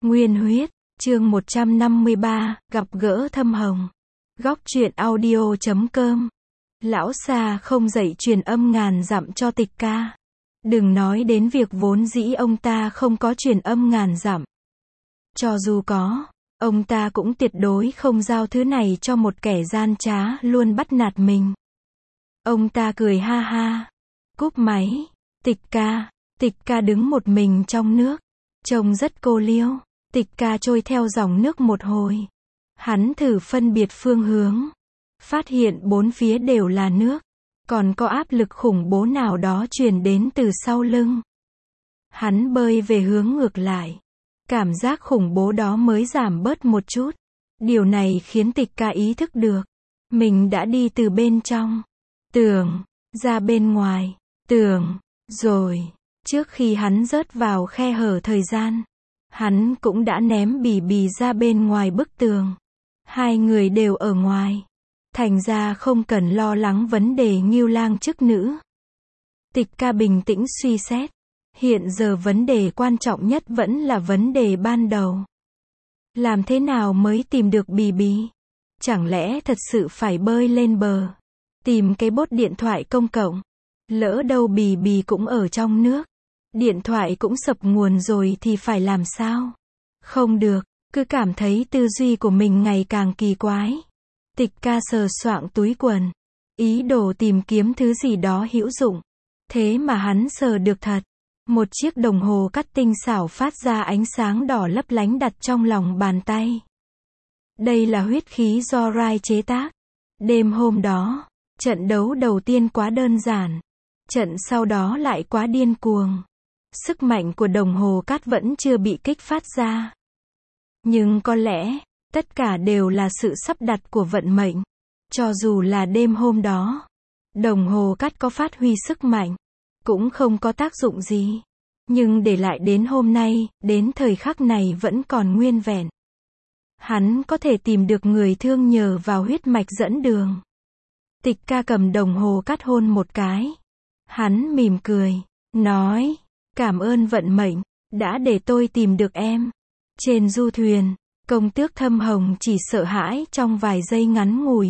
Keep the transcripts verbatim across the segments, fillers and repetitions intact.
Nguyên huyết, chương một trăm năm mươi ba, gặp gỡ Thâm Hồng. Góc truyện audio chấm com. Lão xa không dạy truyền âm ngàn dặm cho Tịch Ca. Đừng nói đến việc vốn dĩ ông ta không có truyền âm ngàn dặm. Cho dù có, ông ta cũng tuyệt đối không giao thứ này cho một kẻ gian trá luôn bắt nạt mình. Ông ta cười ha ha. Cúp máy. Tịch Ca. Tịch Ca đứng một mình trong nước. Trông rất cô liêu. Tịch Ca trôi theo dòng nước một hồi. Hắn thử phân biệt phương hướng. Phát hiện bốn phía đều là nước. Còn có áp lực khủng bố nào đó truyền đến từ sau lưng. Hắn bơi về hướng ngược lại. Cảm giác khủng bố đó mới giảm bớt một chút. Điều này khiến Tịch Ca ý thức được. Mình đã đi từ bên trong tường ra bên ngoài tường rồi. Trước khi hắn rớt vào khe hở thời gian, hắn cũng đã ném Bì Bì ra bên ngoài bức tường. Hai người đều ở ngoài. Thành ra không cần lo lắng vấn đề Ngưu Lang chức nữ. Tịch Ca bình tĩnh suy xét. Hiện giờ vấn đề quan trọng nhất vẫn là vấn đề ban đầu. Làm thế nào mới tìm được Bì Bì? Chẳng lẽ thật sự phải bơi lên bờ? Tìm cái bốt điện thoại công cộng. Lỡ đâu Bì Bì cũng ở trong nước. Điện thoại cũng sập nguồn rồi thì phải làm sao? Không được, cứ cảm thấy tư duy của mình ngày càng kỳ quái. Tịch Ca sờ soạng túi quần. Ý đồ tìm kiếm thứ gì đó hữu dụng. Thế mà hắn sờ được thật. Một chiếc đồng hồ cắt tinh xảo phát ra ánh sáng đỏ lấp lánh đặt trong lòng bàn tay. Đây là huyết khí do Rai chế tác. Đêm hôm đó, trận đấu đầu tiên quá đơn giản. Trận sau đó lại quá điên cuồng. Sức mạnh của đồng hồ cát vẫn chưa bị kích phát ra. Nhưng có lẽ, tất cả đều là sự sắp đặt của vận mệnh. Cho dù là đêm hôm đó, đồng hồ cát có phát huy sức mạnh, cũng không có tác dụng gì. Nhưng để lại đến hôm nay, đến thời khắc này vẫn còn nguyên vẹn. Hắn có thể tìm được người thương nhờ vào huyết mạch dẫn đường. Tịch Ca cầm đồng hồ cát hôn một cái. Hắn mỉm cười, nói, cảm ơn vận mệnh, đã để tôi tìm được em. Trên du thuyền, công tước Thâm Hồng chỉ sợ hãi trong vài giây ngắn ngủi.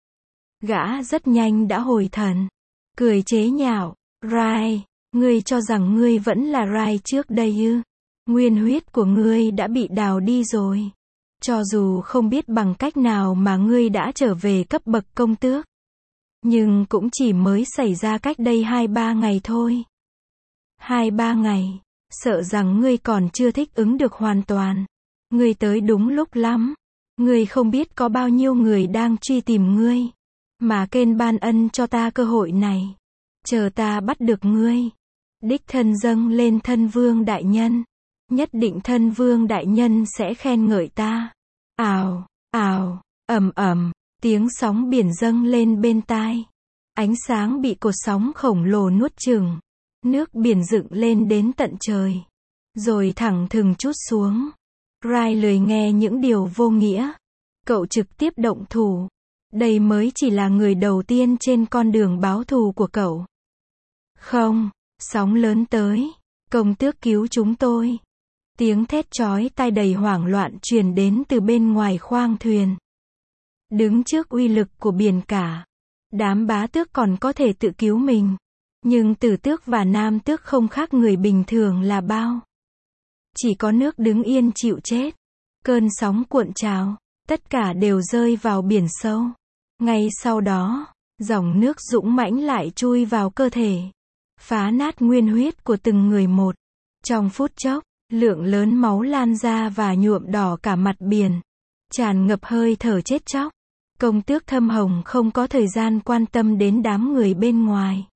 Gã rất nhanh đã hồi thần. Cười chế nhạo, Rai, ngươi cho rằng ngươi vẫn là Rai trước đây ư? Nguyên huyết của ngươi đã bị đào đi rồi. Cho dù không biết bằng cách nào mà ngươi đã trở về cấp bậc công tước. Nhưng cũng chỉ mới xảy ra cách đây hai ba ngày thôi. Hai ba ngày, sợ rằng ngươi còn chưa thích ứng được hoàn toàn. Ngươi tới đúng lúc lắm. Ngươi không biết có bao nhiêu người đang truy tìm ngươi. Mà kênh ban ân cho ta cơ hội này. Chờ ta bắt được ngươi. Đích thân dâng lên thân vương đại nhân. Nhất định thân vương đại nhân sẽ khen ngợi ta. Ào, ào, ầm ầm, tiếng sóng biển dâng lên bên tai. Ánh sáng bị cột sóng khổng lồ nuốt chửng. Nước biển dựng lên đến tận trời. Rồi thẳng thừng trút xuống. Rai lười nghe những điều vô nghĩa. Cậu trực tiếp động thủ. Đây mới chỉ là người đầu tiên trên con đường báo thù của cậu. Không, sóng lớn tới. Công tước cứu chúng tôi. Tiếng thét chói tai đầy hoảng loạn truyền đến từ bên ngoài khoang thuyền. Đứng trước uy lực của biển cả, đám bá tước còn có thể tự cứu mình. Nhưng tử tước và nam tước không khác người bình thường là bao. Chỉ có nước đứng yên chịu chết. Cơn sóng cuộn trào, tất cả đều rơi vào biển sâu. Ngay sau đó, dòng nước dũng mãnh lại chui vào cơ thể. Phá nát nguyên huyết của từng người một. Trong phút chốc, lượng lớn máu lan ra và nhuộm đỏ cả mặt biển. Tràn ngập hơi thở chết chóc. Công tước Thâm Hồng không có thời gian quan tâm đến đám người bên ngoài.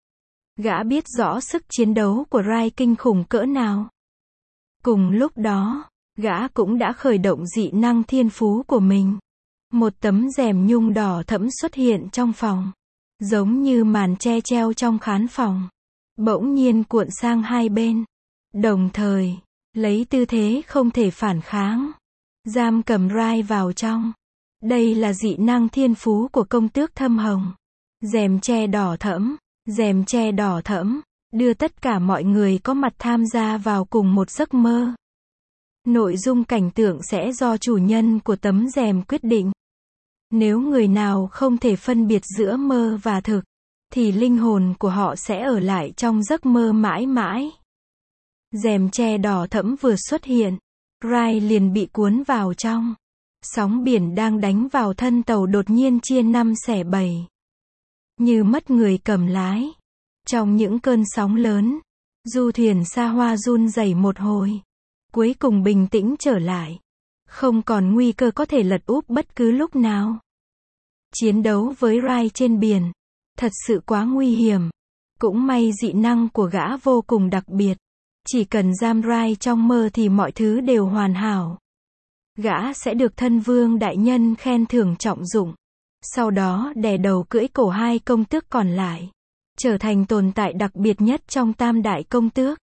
Gã biết rõ sức chiến đấu của Rai kinh khủng cỡ nào. Cùng lúc đó, gã cũng đã khởi động dị năng thiên phú của mình. Một tấm rèm nhung đỏ thẫm xuất hiện trong phòng. Giống như màn che treo trong khán phòng. Bỗng nhiên cuộn sang hai bên. Đồng thời, lấy tư thế không thể phản kháng. Giam cầm Rai vào trong. Đây là dị năng thiên phú của công tước Thâm Hồng. Rèm che đỏ thẫm. Rèm che đỏ thẫm, đưa tất cả mọi người có mặt tham gia vào cùng một giấc mơ. Nội dung cảnh tượng sẽ do chủ nhân của tấm rèm quyết định. Nếu người nào không thể phân biệt giữa mơ và thực, thì linh hồn của họ sẽ ở lại trong giấc mơ mãi mãi. Rèm che đỏ thẫm vừa xuất hiện, Rai liền bị cuốn vào trong. Sóng biển đang đánh vào thân tàu đột nhiên chia năm xẻ bảy. Như mất người cầm lái. Trong những cơn sóng lớn, du thuyền xa hoa run rẩy một hồi. Cuối cùng bình tĩnh trở lại. Không còn nguy cơ có thể lật úp bất cứ lúc nào. Chiến đấu với Rai trên biển, thật sự quá nguy hiểm. Cũng may dị năng của gã vô cùng đặc biệt. Chỉ cần giam Rai trong mơ thì mọi thứ đều hoàn hảo. Gã sẽ được thân vương đại nhân khen thưởng trọng dụng. Sau đó đè đầu cưỡi cổ hai công tước còn lại. Trở thành tồn tại đặc biệt nhất trong tam đại công tước.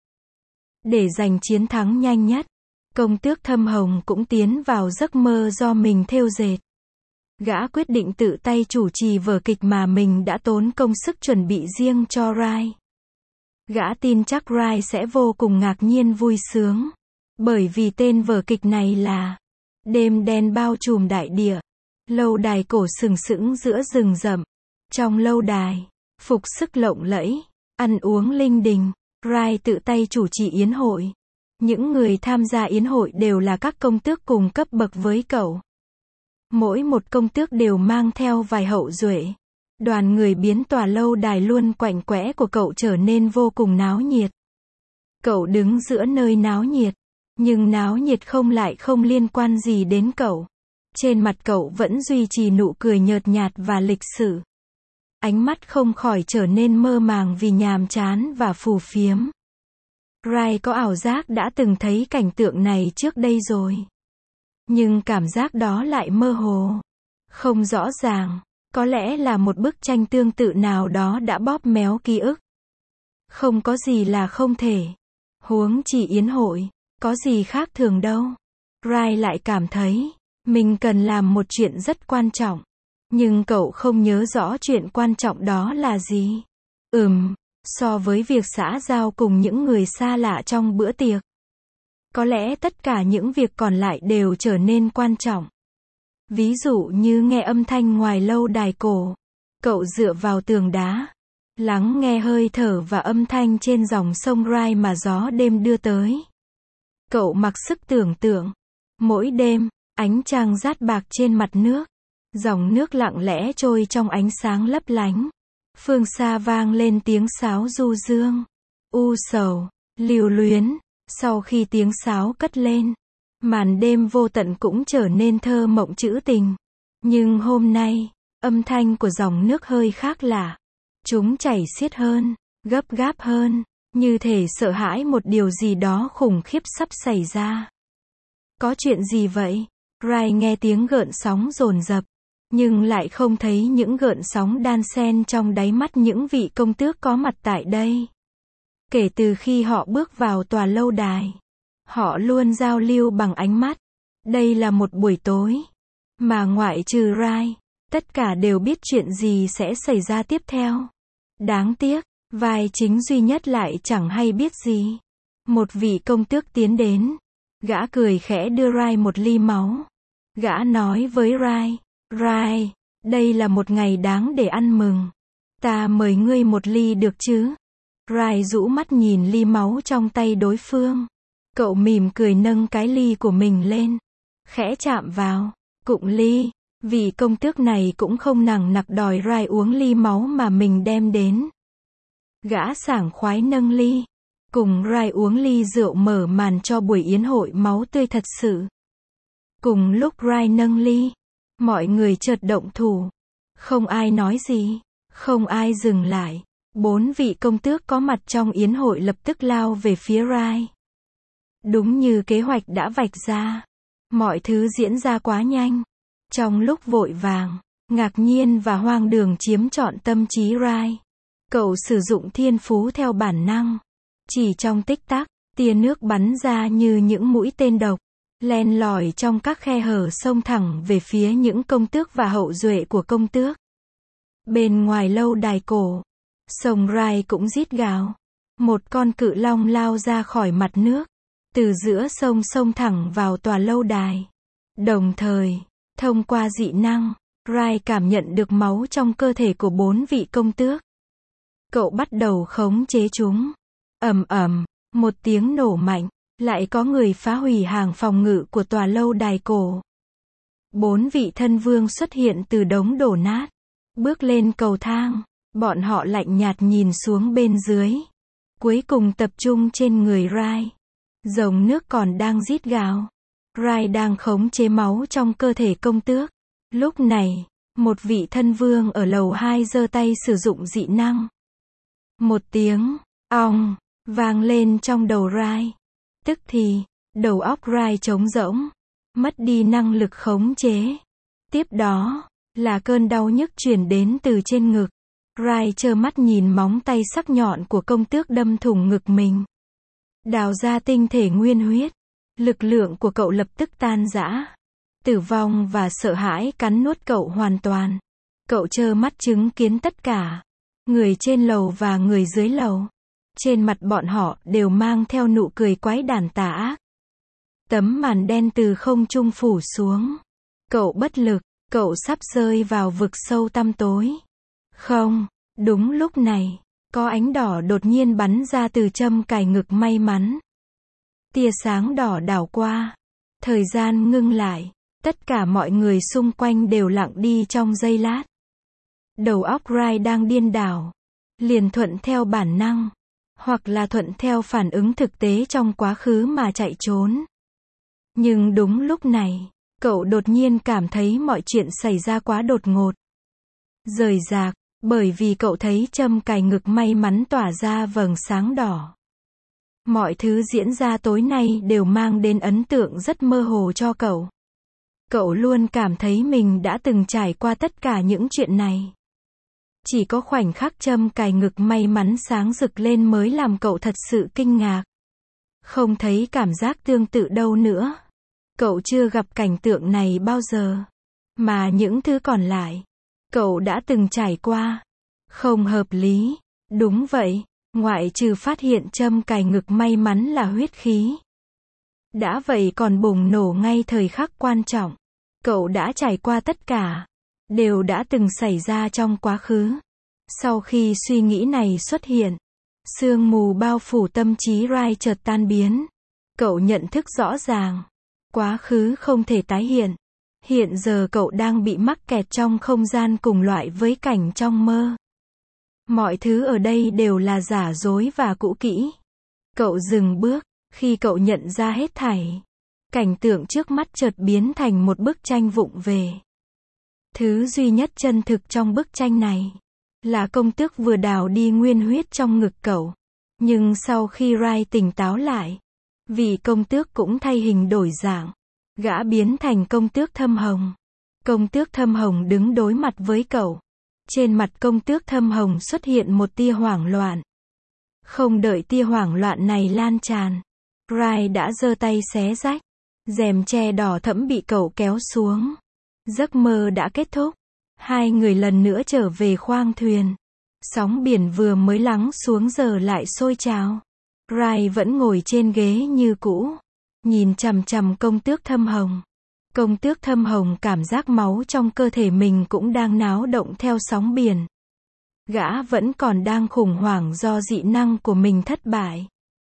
Để giành chiến thắng nhanh nhất, công tước Thâm Hồng cũng tiến vào giấc mơ do mình thêu dệt. Gã quyết định tự tay chủ trì vở kịch mà mình đã tốn công sức chuẩn bị riêng cho Rai. Gã tin chắc Rai sẽ vô cùng ngạc nhiên vui sướng. Bởi vì tên vở kịch này là Đêm đen bao trùm đại địa. Lâu đài cổ sừng sững giữa rừng rậm. Trong lâu đài, phục sức lộng lẫy, ăn uống linh đình, Rai tự tay chủ trì yến hội. Những người tham gia yến hội đều là các công tước cùng cấp bậc với cậu. Mỗi một công tước đều mang theo vài hậu duệ. Đoàn người biến tòa lâu đài luôn quạnh quẽ của cậu trở nên vô cùng náo nhiệt. Cậu đứng giữa nơi náo nhiệt, nhưng náo nhiệt không lại không liên quan gì đến cậu. Trên mặt cậu vẫn duy trì nụ cười nhợt nhạt và lịch sự. Ánh mắt không khỏi trở nên mơ màng vì nhàm chán và phù phiếm. Rai có ảo giác đã từng thấy cảnh tượng này trước đây rồi. Nhưng cảm giác đó lại mơ hồ. Không rõ ràng. Có lẽ là một bức tranh tương tự nào đó đã bóp méo ký ức. Không có gì là không thể. Huống chỉ yến hội. Có gì khác thường đâu. Rai lại cảm thấy mình cần làm một chuyện rất quan trọng. Nhưng cậu không nhớ rõ chuyện quan trọng đó là gì. Ừm, so với việc xã giao cùng những người xa lạ trong bữa tiệc. Có lẽ tất cả những việc còn lại đều trở nên quan trọng. Ví dụ như nghe âm thanh ngoài lâu đài cổ. Cậu dựa vào tường đá. Lắng nghe hơi thở và âm thanh trên dòng sông Rai mà gió đêm đưa tới. Cậu mặc sức tưởng tượng. Mỗi đêm, ánh trăng rát bạc trên mặt nước. Dòng nước lặng lẽ trôi trong ánh sáng lấp lánh. Phương xa vang lên tiếng sáo du dương. U sầu, lưu luyến. Sau khi tiếng sáo cất lên, màn đêm vô tận cũng trở nên thơ mộng trữ tình. Nhưng hôm nay, âm thanh của dòng nước hơi khác lạ. Chúng chảy xiết hơn, gấp gáp hơn, như thể sợ hãi một điều gì đó khủng khiếp sắp xảy ra. Có chuyện gì vậy? Rai nghe tiếng gợn sóng dồn dập, nhưng lại không thấy những gợn sóng đan xen trong đáy mắt những vị công tước có mặt tại đây. Kể từ khi họ bước vào tòa lâu đài, họ luôn giao lưu bằng ánh mắt. Đây là một buổi tối, mà ngoại trừ Rai, tất cả đều biết chuyện gì sẽ xảy ra tiếp theo. Đáng tiếc, vai chính duy nhất lại chẳng hay biết gì. Một vị công tước tiến đến. Gã cười khẽ đưa Rai một ly máu. Gã nói với Rai, Rai, đây là một ngày đáng để ăn mừng. Ta mời ngươi một ly được chứ? Rai rũ mắt nhìn ly máu trong tay đối phương. Cậu mỉm cười nâng cái ly của mình lên. Khẽ chạm vào, cụng ly. Vị công tước này cũng không nằng nặc đòi Rai uống ly máu mà mình đem đến. Gã sảng khoái nâng ly. Cùng Rai uống ly rượu mở màn cho buổi yến hội máu tươi thật sự. Cùng lúc Rai nâng ly, mọi người chợt động thủ. Không ai nói gì, không ai dừng lại. Bốn vị công tước có mặt trong yến hội lập tức lao về phía Rai. Đúng như kế hoạch đã vạch ra. Mọi thứ diễn ra quá nhanh. Trong lúc vội vàng, ngạc nhiên và hoang đường chiếm trọn tâm trí Rai. Cậu sử dụng thiên phú theo bản năng. Chỉ trong tích tắc, tia nước bắn ra như những mũi tên độc, len lỏi trong các khe hở xông thẳng về phía những công tước và hậu duệ của công tước. Bên ngoài lâu đài cổ, sông Rai cũng rít gào. Một con cự long lao ra khỏi mặt nước. từ giữa sông xông thẳng vào tòa lâu đài. Đồng thời, thông qua dị năng, Rai cảm nhận được máu trong cơ thể của bốn vị công tước. Cậu bắt đầu khống chế chúng. Ầm ầm, một tiếng nổ mạnh, lại có người phá hủy hàng phòng ngự của tòa lâu đài cổ. Bốn vị thân vương xuất hiện từ đống đổ nát, bước lên cầu thang, bọn họ lạnh nhạt nhìn xuống bên dưới, cuối cùng tập trung trên người Rai. Dòng nước còn đang rít gào. Rai đang khống chế máu trong cơ thể công tước. Lúc này, một vị thân vương ở lầu hai giơ tay sử dụng dị năng. Một tiếng ong vang lên trong đầu Rai. Tức thì, đầu óc Rai trống rỗng, mất đi năng lực khống chế. Tiếp đó, là cơn đau nhức truyền đến từ trên ngực. Rai trơ mắt nhìn móng tay sắc nhọn của công tước đâm thủng ngực mình, đào ra tinh thể nguyên huyết. Lực lượng của cậu lập tức tan rã. Tử vong và sợ hãi cắn nuốt cậu hoàn toàn. Cậu trơ mắt chứng kiến tất cả, người trên lầu và người dưới lầu. Trên mặt bọn họ đều mang theo nụ cười quái đản tà ác. Tấm màn đen từ không trung phủ xuống. Cậu bất lực, cậu sắp rơi vào vực sâu tăm tối. Không, đúng lúc này, có ánh đỏ đột nhiên bắn ra từ châm cài ngực may mắn. Tia sáng đỏ đảo qua. Thời gian ngưng lại. Tất cả mọi người xung quanh đều lặng đi trong giây lát. Đầu óc Rai đang điên đảo. Liền thuận theo bản năng, hoặc là thuận theo phản ứng thực tế trong quá khứ mà chạy trốn. Nhưng đúng lúc này, cậu đột nhiên cảm thấy mọi chuyện xảy ra quá đột ngột. Rời rạc, bởi vì cậu thấy châm cài ngực may mắn tỏa ra vầng sáng đỏ. Mọi thứ diễn ra tối nay đều mang đến ấn tượng rất mơ hồ cho cậu. Cậu luôn cảm thấy mình đã từng trải qua tất cả những chuyện này. Chỉ có khoảnh khắc châm cài ngực may mắn sáng rực lên mới làm cậu thật sự kinh ngạc. Không thấy cảm giác tương tự đâu nữa. Cậu chưa gặp cảnh tượng này bao giờ. Mà những thứ còn lại, cậu đã từng trải qua. Không hợp lý. Đúng vậy, ngoại trừ phát hiện châm cài ngực may mắn là huyết khí. Đã vậy còn bùng nổ ngay thời khắc quan trọng. Cậu đã trải qua tất cả, đều đã từng xảy ra trong quá khứ. Sau khi suy nghĩ này xuất hiện, sương mù bao phủ tâm trí Rai chợt tan biến. Cậu nhận thức rõ ràng, quá khứ không thể tái hiện. Hiện giờ cậu đang bị mắc kẹt trong không gian cùng loại với cảnh trong mơ. Mọi thứ ở đây đều là giả dối và cũ kỹ. Cậu dừng bước, khi cậu nhận ra hết thảy. Cảnh tượng trước mắt chợt biến thành một bức tranh vụng về. Thứ duy nhất chân thực trong bức tranh này, là công tước vừa đào đi nguyên huyết trong ngực cậu. Nhưng sau khi Rai tỉnh táo lại, vị công tước cũng thay hình đổi dạng. Gã biến thành công tước thâm hồng. Công tước thâm hồng đứng đối mặt với cậu. Trên mặt công tước thâm hồng xuất hiện một tia hoảng loạn. Không đợi tia hoảng loạn này lan tràn, Rai đã giơ tay xé rách. Rèm che đỏ thẫm bị cậu kéo xuống. Giấc mơ đã kết thúc. Hai người lần nữa trở về khoang thuyền. Sóng biển vừa mới lắng xuống giờ lại sôi trào. Rai vẫn ngồi trên ghế như cũ, nhìn chằm chằm công tước thâm hồng. Công tước thâm hồng cảm giác máu trong cơ thể mình cũng đang náo động theo sóng biển. Gã vẫn còn đang khủng hoảng do dị năng của mình thất bại.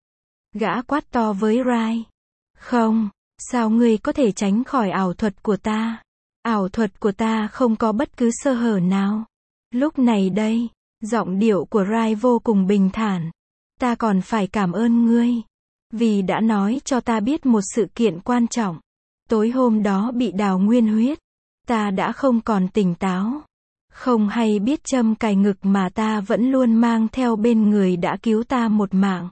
Gã quát to với Rai. Không, sao ngươi có thể tránh khỏi ảo thuật của ta? Ảo thuật của ta không có bất cứ sơ hở nào. Lúc này đây, giọng điệu của Rai vô cùng bình thản. Ta còn phải cảm ơn ngươi, vì đã nói cho ta biết một sự kiện quan trọng. Tối hôm đó bị đào nguyên huyết, ta đã không còn tỉnh táo. Không hay biết châm cài ngực mà ta vẫn luôn mang theo bên người đã cứu ta một mạng.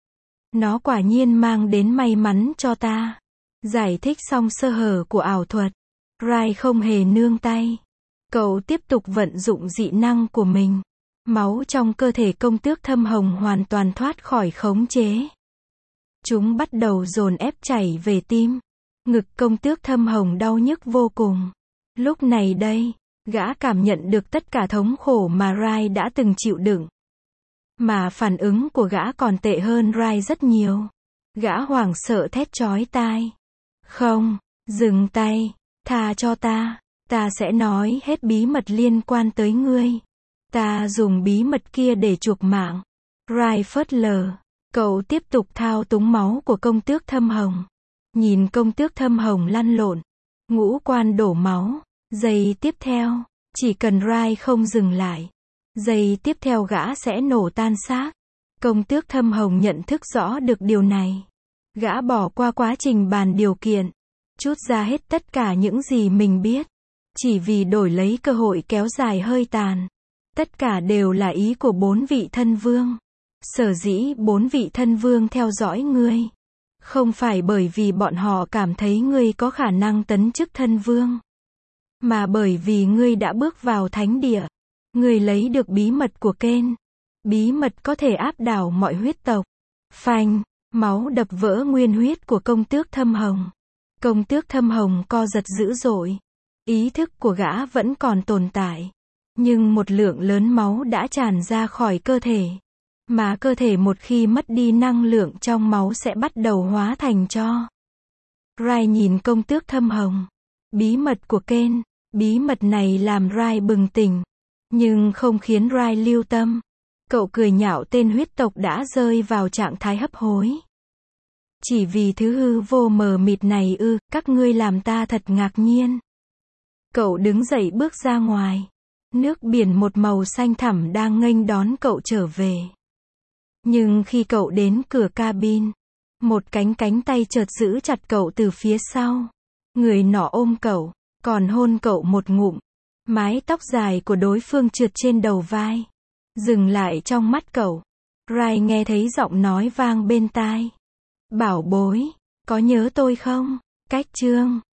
Nó quả nhiên mang đến may mắn cho ta. Giải thích xong sơ hở của ảo thuật, Rai không hề nương tay. Cậu tiếp tục vận dụng dị năng của mình. Máu trong cơ thể công tước thâm hồng hoàn toàn thoát khỏi khống chế. Chúng bắt đầu dồn ép chảy về tim. Ngực công tước thâm hồng đau nhức vô cùng. Lúc này đây, gã cảm nhận được tất cả thống khổ mà Rai đã từng chịu đựng. Mà phản ứng của gã còn tệ hơn Rai rất nhiều. Gã hoảng sợ thét chói tai. Không, dừng tay, tha cho ta, ta sẽ nói hết bí mật liên quan tới ngươi. Ta dùng bí mật kia để chuộc mạng. Rai phớt lờ, cậu tiếp tục thao túng máu của công tước thâm hồng. Nhìn công tước thâm hồng lăn lộn, ngũ quan đổ máu. Giây tiếp theo, chỉ cần Rai không dừng lại, giây tiếp theo gã sẽ nổ tan xác. Công tước thâm hồng nhận thức rõ được điều này. Gã bỏ qua quá trình bàn điều kiện, trút ra hết tất cả những gì mình biết, chỉ vì đổi lấy cơ hội kéo dài hơi tàn. Tất cả đều là ý của bốn vị thân vương. Sở dĩ bốn vị thân vương theo dõi ngươi, không phải bởi vì bọn họ cảm thấy ngươi có khả năng tấn chức thân vương, mà bởi vì ngươi đã bước vào thánh địa. Ngươi lấy được bí mật của Kên. Bí mật có thể áp đảo mọi huyết tộc. Phanh, máu đập vỡ nguyên huyết của công tước thâm hồng. Công tước thâm hồng co giật dữ dội. Ý thức của gã vẫn còn tồn tại. Nhưng một lượng lớn máu đã tràn ra khỏi cơ thể. Mà cơ thể một khi mất đi năng lượng trong máu sẽ bắt đầu hóa thành tro. Rai nhìn công tước thâm hồng. Bí mật của Kên. Bí mật này làm Rai bừng tỉnh. Nhưng không khiến Rai lưu tâm. Cậu cười nhạo tên huyết tộc đã rơi vào trạng thái hấp hối. Chỉ vì thứ hư vô mờ mịt này ư, các ngươi làm ta thật ngạc nhiên. Cậu đứng dậy bước ra ngoài. Nước biển một màu xanh thẳm đang nghênh đón cậu trở về. Nhưng khi cậu đến cửa cabin, một cánh cánh tay chợt giữ chặt cậu từ phía sau. Người nọ ôm cậu, còn hôn cậu một ngụm. Mái tóc dài của đối phương trượt trên đầu vai. Dừng lại trong mắt cậu. Rai nghe thấy giọng nói vang bên tai. Bảo bối, có nhớ tôi không? Cách chương